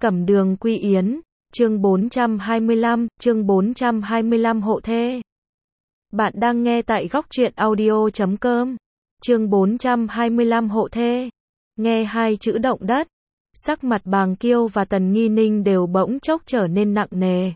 Cẩm Đường Quy Yến, chương 425 hộ thê. Bạn đang nghe tại góc truyện audio.com. Chương 425 hộ thê. Nghe hai chữ động đất, sắc mặt Bàng Kiêu và Tần Nghi Ninh đều bỗng chốc trở nên nặng nề.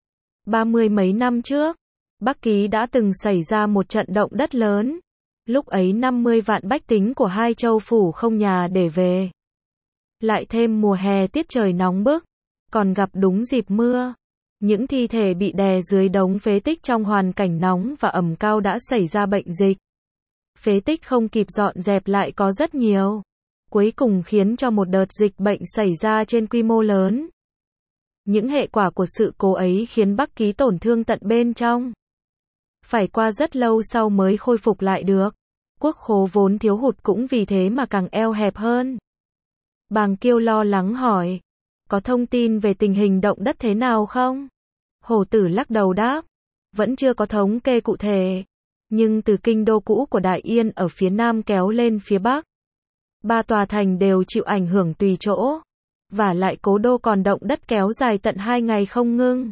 30 mấy năm trước, Bắc Ký đã từng xảy ra một trận động đất lớn. Lúc ấy 50 vạn bách tính của hai châu phủ không nhà để về. Lại thêm mùa hè tiết trời nóng bức, còn gặp đúng dịp mưa. Những thi thể bị đè dưới đống phế tích trong hoàn cảnh nóng và ẩm cao đã xảy ra bệnh dịch. Phế tích không kịp dọn dẹp lại có rất nhiều. Cuối cùng khiến cho một đợt dịch bệnh xảy ra trên quy mô lớn. Những hệ quả của sự cố ấy khiến Bắc Ký tổn thương tận bên trong. Phải qua rất lâu sau mới khôi phục lại được. Quốc khố vốn thiếu hụt cũng vì thế mà càng eo hẹp hơn. Bàng Kiêu lo lắng hỏi, có thông tin về tình hình động đất thế nào không? Hổ Tử lắc đầu đáp, vẫn chưa có thống kê cụ thể. Nhưng từ kinh đô cũ của Đại Yên ở phía nam kéo lên phía bắc, 3 tòa thành đều chịu ảnh hưởng tùy chỗ. Và lại cố đô còn động đất kéo dài tận 2 ngày không ngưng.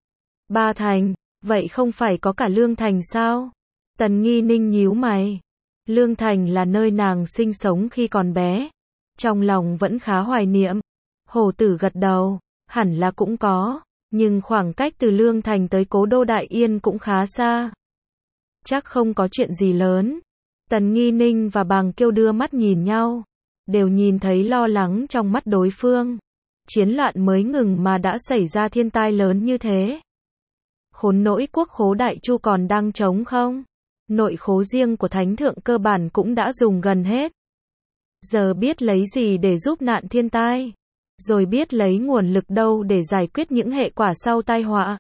3 thành, vậy không phải có cả Lương Thành sao? Tần Nghi Ninh nhíu mày. Lương Thành là nơi nàng sinh sống khi còn bé. Trong lòng vẫn khá hoài niệm. Hổ Tử gật đầu, hẳn là cũng có, nhưng khoảng cách từ Lương Thành tới cố đô Đại Yên cũng khá xa. Chắc không có chuyện gì lớn. Tần Nghi Ninh và Bàng Kiêu đưa mắt nhìn nhau, đều nhìn thấy lo lắng trong mắt đối phương. Chiến loạn mới ngừng mà đã xảy ra thiên tai lớn như thế. Khốn nỗi quốc khố Đại Chu còn đang trống không? Nội khố riêng của Thánh Thượng cơ bản cũng đã dùng gần hết. Giờ biết lấy gì để giúp nạn thiên tai? Rồi biết lấy nguồn lực đâu để giải quyết những hệ quả sau tai họa?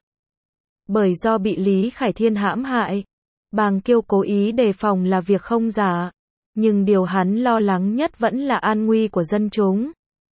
Bởi do bị Lý Khải Thiên hãm hại, Bàng Kiêu cố ý đề phòng là việc không giả. Nhưng điều hắn lo lắng nhất vẫn là an nguy của dân chúng.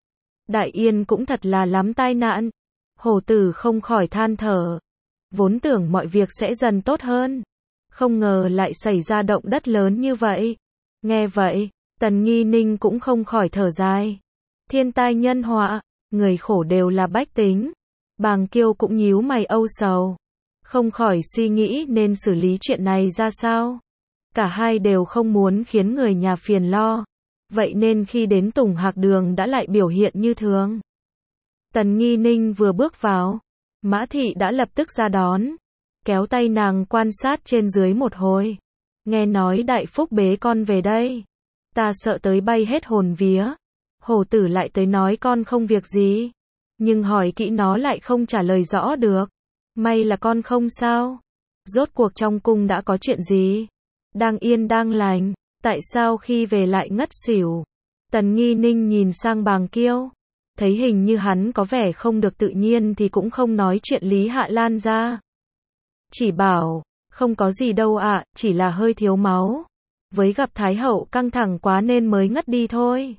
Đại Yên cũng thật là lắm tai nạn. Hổ Tử không khỏi than thở. Vốn tưởng mọi việc sẽ dần tốt hơn. Không ngờ lại xảy ra động đất lớn như vậy. Nghe vậy, Tần Nghi Ninh cũng không khỏi thở dài. Thiên tai nhân họa, người khổ đều là bách tính. Bàng Kiêu cũng nhíu mày âu sầu. Không khỏi suy nghĩ nên xử lý chuyện này ra sao. Cả hai đều không muốn khiến người nhà phiền lo. Vậy nên khi đến Tùng Hạc Đường đã lại biểu hiện như thường. Tần Nghi Ninh vừa bước vào, Mã Thị đã lập tức ra đón. Kéo tay nàng quan sát trên dưới một hồi. Nghe nói Đại Phúc bế con về đây. Ta sợ tới bay hết hồn vía. Hổ Tử lại tới nói con không việc gì. Nhưng hỏi kỹ nó lại không trả lời rõ được. May là con không sao. Rốt cuộc trong cung đã có chuyện gì? Đang yên đang lành, tại sao khi về lại ngất xỉu? Tần Nghi Ninh nhìn sang Bàng Kiêu. Thấy hình như hắn có vẻ không được tự nhiên thì cũng không nói chuyện Lý Hạ Lan ra. Chỉ bảo, không có gì đâu ạ, chỉ là hơi thiếu máu. Với gặp Thái Hậu căng thẳng quá nên mới ngất đi thôi.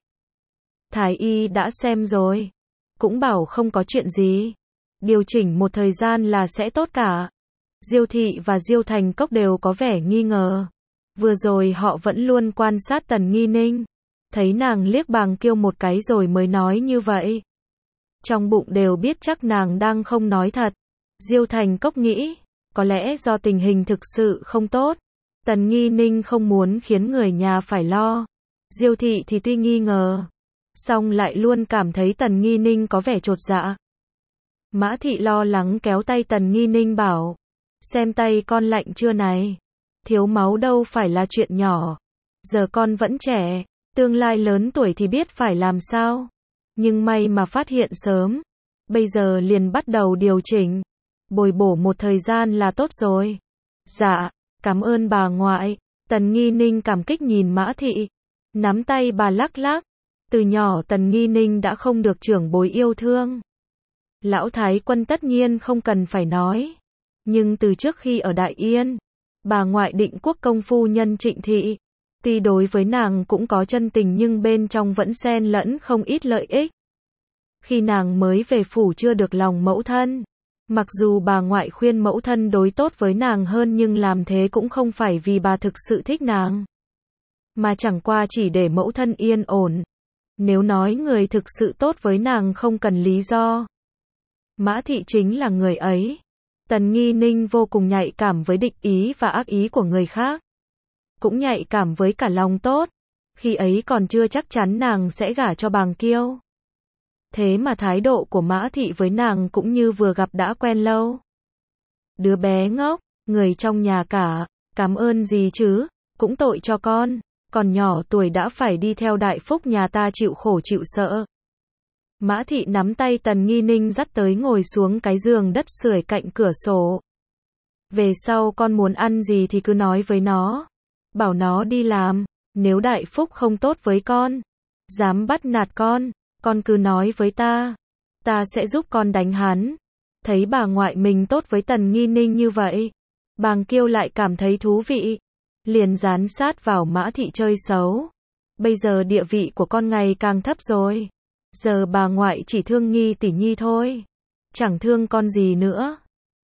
Thái y đã xem rồi. Cũng bảo không có chuyện gì. Điều chỉnh một thời gian là sẽ tốt cả. Diêu Thị và Diêu Thành Cốc đều có vẻ nghi ngờ. Vừa rồi họ vẫn luôn quan sát Tần Nghi Ninh. Thấy nàng liếc Bàng Kiêu một cái rồi mới nói như vậy. Trong bụng đều biết chắc nàng đang không nói thật. Diêu Thành Cốc nghĩ, có lẽ do tình hình thực sự không tốt. Tần Nghi Ninh không muốn khiến người nhà phải lo. Diêu Thị thì tuy nghi ngờ, song lại luôn cảm thấy Tần Nghi Ninh có vẻ chột dạ. Mã Thị lo lắng kéo tay Tần Nghi Ninh bảo, xem tay con lạnh chưa này. Thiếu máu đâu phải là chuyện nhỏ. Giờ con vẫn trẻ, tương lai lớn tuổi thì biết phải làm sao. Nhưng may mà phát hiện sớm. Bây giờ liền bắt đầu điều chỉnh. Bồi bổ một thời gian là tốt rồi. Dạ, cảm ơn bà ngoại. Tần Nghi Ninh cảm kích nhìn Mã Thị. Nắm tay bà lắc lắc. Từ nhỏ Tần Nghi Ninh đã không được trưởng bối yêu thương. Lão Thái Quân tất nhiên không cần phải nói. Nhưng từ trước khi ở Đại Yên, bà ngoại Định Quốc công phu nhân Trịnh Thị, tuy đối với nàng cũng có chân tình nhưng bên trong vẫn xen lẫn không ít lợi ích. Khi nàng mới về phủ chưa được lòng mẫu thân. Mặc dù bà ngoại khuyên mẫu thân đối tốt với nàng hơn nhưng làm thế cũng không phải vì bà thực sự thích nàng. Mà chẳng qua chỉ để mẫu thân yên ổn. Nếu nói người thực sự tốt với nàng không cần lý do, Mã Thị chính là người ấy. Tần Nghi Ninh vô cùng nhạy cảm với địch ý và ác ý của người khác. Cũng nhạy cảm với cả lòng tốt. Khi ấy còn chưa chắc chắn nàng sẽ gả cho Bàng Kiêu. Thế mà thái độ của Mã Thị với nàng cũng như vừa gặp đã quen lâu. Đứa bé ngốc, người trong nhà cả, cảm ơn gì chứ, cũng tội cho con, còn nhỏ tuổi đã phải đi theo đại phúc nhà ta chịu khổ chịu sợ. Mã Thị nắm tay Tần Nghi Ninh dắt tới ngồi xuống cái giường đất sưởi cạnh cửa sổ. Về sau con muốn ăn gì thì cứ nói với nó. Bảo nó đi làm, nếu đại phúc không tốt với con, dám bắt nạt con cứ nói với ta. Ta sẽ giúp con đánh hắn. Thấy bà ngoại mình tốt với Tần Nghi Ninh như vậy, Bàng Kiêu lại cảm thấy thú vị. Liền dán sát vào Mã Thị chơi xấu. Bây giờ địa vị của con ngày càng thấp rồi. Giờ bà ngoại chỉ thương Nghi tỷ nhi thôi. Chẳng thương con gì nữa.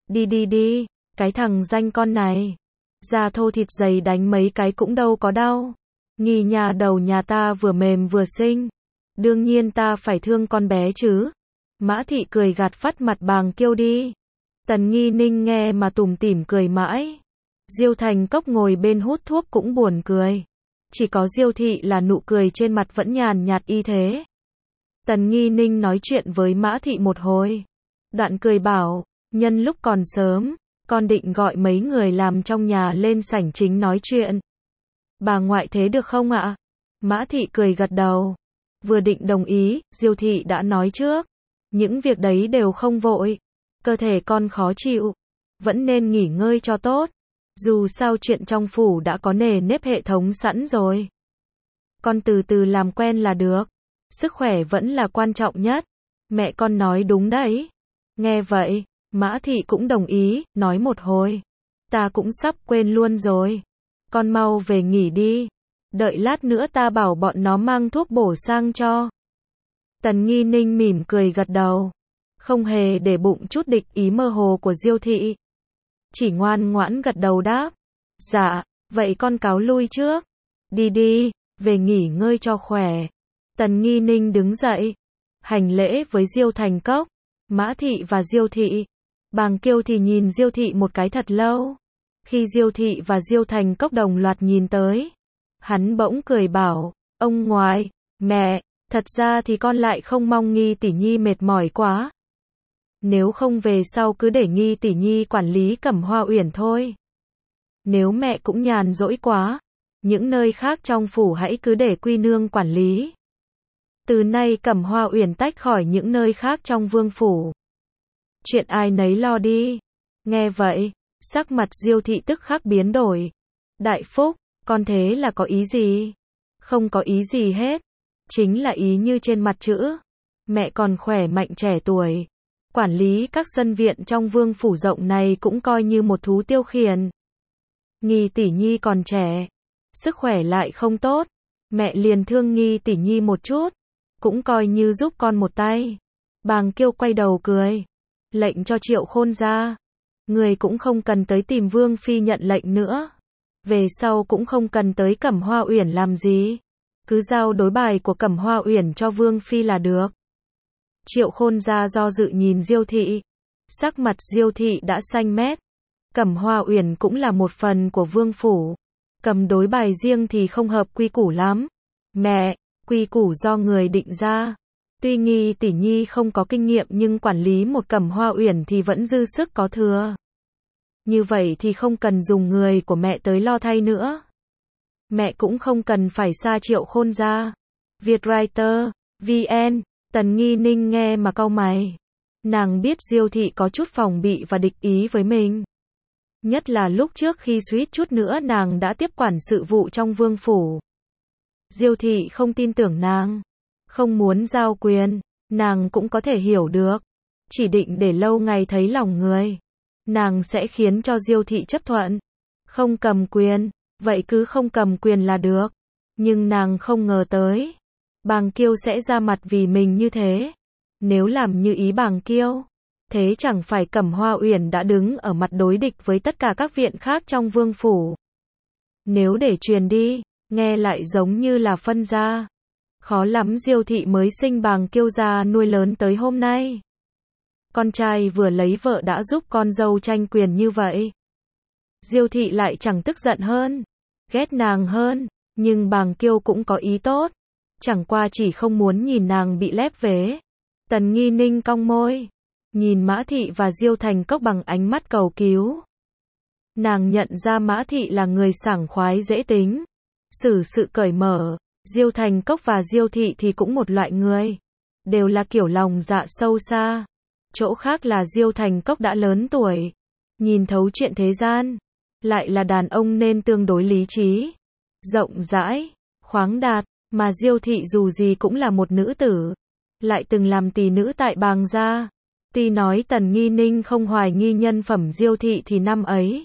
Đi, cái thằng danh con này. Da thô thịt dày đánh mấy cái cũng đâu có đau. Nghi nhà đầu nhà ta vừa mềm vừa xinh. Đương nhiên ta phải thương con bé chứ. Mã Thị cười gạt phắt mặt Bàng Kiêu đi. Tần Nghi Ninh nghe mà tủm tỉm cười mãi. Diêu Thành Cốc ngồi bên hút thuốc cũng buồn cười. Chỉ có Diêu Thị là nụ cười trên mặt vẫn nhàn nhạt y thế. Tần Nghi Ninh nói chuyện với Mã Thị một hồi. Đoạn cười bảo, nhân lúc còn sớm, con định gọi mấy người làm trong nhà lên sảnh chính nói chuyện. Bà ngoại thế được không ạ? Mã Thị cười gật đầu. Vừa định đồng ý, Diêu Thị đã nói trước. Những việc đấy đều không vội. Cơ thể con khó chịu. Vẫn nên nghỉ ngơi cho tốt. Dù sao chuyện trong phủ đã có nề nếp hệ thống sẵn rồi. Con từ từ làm quen là được. Sức khỏe vẫn là quan trọng nhất. Mẹ con nói đúng đấy. Nghe vậy, Mã Thị cũng đồng ý, nói một hồi. Ta cũng sắp quên luôn rồi. Con mau về nghỉ đi. Đợi lát nữa ta bảo bọn nó mang thuốc bổ sang cho. Tần Nghi Ninh mỉm cười gật đầu. Không hề để bụng chút địch ý mơ hồ của Diêu Thị. Chỉ ngoan ngoãn gật đầu đáp. Dạ, vậy con cáo lui trước. Đi, về nghỉ ngơi cho khỏe. Tần Nghi Ninh đứng dậy. Hành lễ với Diêu Thành Cốc, Mã Thị và Diêu Thị. Bàng Kiêu thì nhìn Diêu Thị một cái thật lâu. Khi Diêu Thị và Diêu Thành Cốc đồng loạt nhìn tới, hắn bỗng cười bảo, ông ngoại, mẹ, thật ra thì con lại không mong Nghi tỷ nhi mệt mỏi quá. Nếu không về sau cứ để Nghi tỷ nhi quản lý Cẩm Hoa Uyển thôi. Nếu mẹ cũng nhàn rỗi quá, những nơi khác trong phủ hãy cứ để Quy nương quản lý. Từ nay Cẩm Hoa Uyển tách khỏi những nơi khác trong vương phủ. Chuyện ai nấy lo đi. Nghe vậy, sắc mặt Diêu Thị tức khắc biến đổi. Đại Phúc, con thế là có ý gì? Không có ý gì hết. Chính là ý như trên mặt chữ. Mẹ còn khỏe mạnh trẻ tuổi. Quản lý các sân viện trong vương phủ rộng này cũng coi như một thú tiêu khiển. Nghi tỷ nhi còn trẻ. Sức khỏe lại không tốt. Mẹ liền thương Nghi tỷ nhi một chút. Cũng coi như giúp con một tay. Bàng Kiêu quay đầu cười. Lệnh cho Triệu Khôn ra. Người cũng không cần tới tìm Vương Phi nhận lệnh nữa. Về sau cũng không cần tới Cẩm Hoa Uyển làm gì. Cứ giao đối bài của Cẩm Hoa Uyển cho Vương Phi là được. Triệu Khôn ra do dự nhìn Diêu Thị. Sắc mặt Diêu Thị đã xanh mét. Cẩm Hoa Uyển cũng là một phần của vương phủ. Cầm đối bài riêng thì không hợp quy củ lắm. Mẹ, quy củ do người định ra. Tuy Nghi tỷ nhi không có kinh nghiệm nhưng quản lý một Cẩm Hoa Uyển thì vẫn dư sức có thừa. Như vậy thì không cần dùng người của mẹ tới lo thay nữa. Mẹ cũng không cần phải xa Triệu Khôn ra. Vietwriter, VN, Tần Nghi Ninh nghe mà cau mày. Nàng biết Diêu Thị có chút phòng bị và địch ý với mình. Nhất là lúc trước khi suýt chút nữa nàng đã tiếp quản sự vụ trong vương phủ. Diêu Thị không tin tưởng nàng. Không muốn giao quyền, nàng cũng có thể hiểu được. Chỉ định để lâu ngày thấy lòng người. Nàng sẽ khiến cho Diêu Thị chấp thuận. Không cầm quyền, vậy cứ không cầm quyền là được. Nhưng nàng không ngờ tới. Bàng Kiêu sẽ ra mặt vì mình như thế. Nếu làm như ý Bàng Kiêu, thế chẳng phải Cẩm Hoa Uyển đã đứng ở mặt đối địch với tất cả các viện khác trong vương phủ. Nếu để truyền đi, nghe lại giống như là phân ra. Khó lắm Diêu thị mới sinh Bàng Kiêu ra nuôi lớn tới hôm nay. Con trai vừa lấy vợ đã giúp con dâu tranh quyền như vậy. Diêu thị lại chẳng tức giận hơn, ghét nàng hơn, nhưng Bàng Kiêu cũng có ý tốt. Chẳng qua chỉ không muốn nhìn nàng bị lép vế. Tần Nghi Ninh cong môi, nhìn Mã Thị và Diêu Thành Cốc bằng ánh mắt cầu cứu. Nàng nhận ra Mã Thị là người sảng khoái dễ tính, xử sự cởi mở. Diêu Thành Cốc và Diêu Thị thì cũng một loại người, đều là kiểu lòng dạ sâu xa. Chỗ khác là Diêu Thành Cốc đã lớn tuổi, nhìn thấu chuyện thế gian, lại là đàn ông nên tương đối lý trí, rộng rãi, khoáng đạt, mà Diêu Thị dù gì cũng là một nữ tử, lại từng làm tỳ nữ tại Bàng gia. Tuy nói Tần Nghi Ninh không hoài nghi nhân phẩm Diêu Thị thì năm ấy,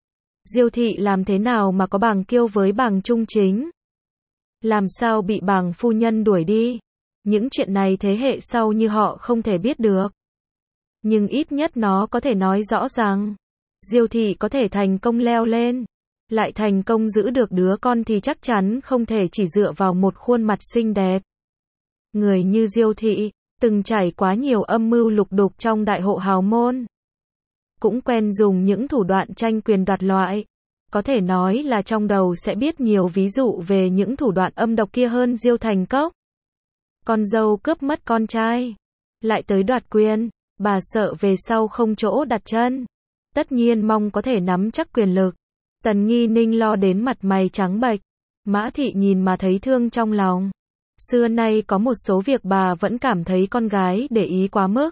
Diêu Thị làm thế nào mà có Bàng Kiêu với Bàng Trung Chính? Làm sao bị Bàng phu nhân đuổi đi? Những chuyện này thế hệ sau như họ không thể biết được. Nhưng ít nhất nó có thể nói rõ rằng, Diêu Thị có thể thành công leo lên, lại thành công giữ được đứa con thì chắc chắn không thể chỉ dựa vào một khuôn mặt xinh đẹp. Người như Diêu Thị, từng trải quá nhiều âm mưu lục đục trong đại hộ hào môn. Cũng quen dùng những thủ đoạn tranh quyền đoạt loại. Có thể nói là trong đầu sẽ biết nhiều ví dụ về những thủ đoạn âm độc kia hơn Diêu Thành Cốc. Con dâu cướp mất con trai, lại tới đoạt quyền, bà sợ về sau không chỗ đặt chân. Tất nhiên mong có thể nắm chắc quyền lực. Tần Nghi Ninh lo đến mặt mày trắng bệch. Mã Thị nhìn mà thấy thương trong lòng. Xưa nay có một số việc bà vẫn cảm thấy con gái để ý quá mức.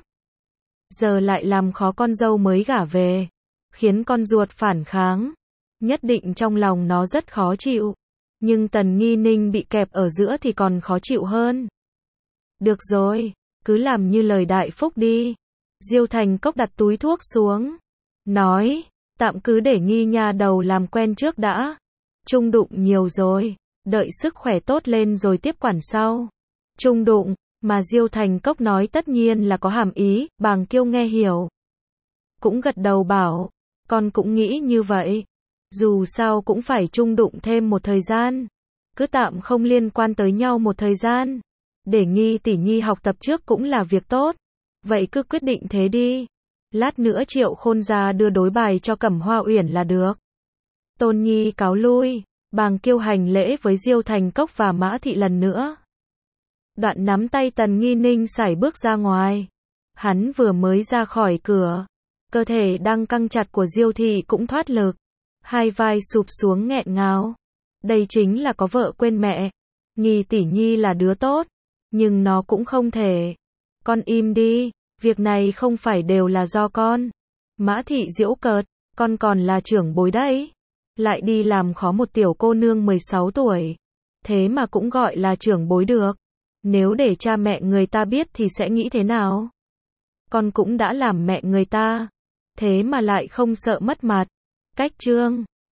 Giờ lại làm khó con dâu mới gả về, khiến con ruột phản kháng. Nhất định trong lòng nó rất khó chịu. Nhưng Tần Nghi Ninh bị kẹp ở giữa thì còn khó chịu hơn. Được rồi, cứ làm như lời đại phúc đi. Diêu Thành Cốc đặt túi thuốc xuống, nói, tạm cứ để Nghi nha đầu làm quen trước đã. Chung đụng nhiều rồi, đợi sức khỏe tốt lên rồi tiếp quản sau. Chung đụng, mà Diêu Thành Cốc nói tất nhiên là có hàm ý, Bàng Kiêu nghe hiểu. Cũng gật đầu bảo, con cũng nghĩ như vậy. Dù sao cũng phải chung đụng thêm một thời gian. Cứ tạm không liên quan tới nhau một thời gian. Để Nghi tỷ nhi học tập trước cũng là việc tốt. Vậy cứ quyết định thế đi. Lát nữa Triệu Khôn ra đưa đối bài cho Cẩm Hoa Uyển là được. Tôn Nhi cáo lui. Bàng Kiêu hành lễ với Diêu Thành Cốc và Mã Thị lần nữa. Đoạn nắm tay Tần Nghi Ninh sải bước ra ngoài. Hắn vừa mới ra khỏi cửa, cơ thể đang căng chặt của Diêu Thị cũng thoát lực. Hai vai sụp xuống nghẹn ngào. Đây chính là có vợ quên mẹ. Nghi tỷ nhi là đứa tốt, nhưng nó cũng không thể. Con im đi, việc này không phải đều là do con. Mã Thị giễu cợt, con còn là trưởng bối đấy. Lại đi làm khó một tiểu cô nương 16 tuổi. Thế mà cũng gọi là trưởng bối được. Nếu để cha mẹ người ta biết thì sẽ nghĩ thế nào? Con cũng đã làm mẹ người ta. Thế mà lại không sợ mất mặt. Cách chương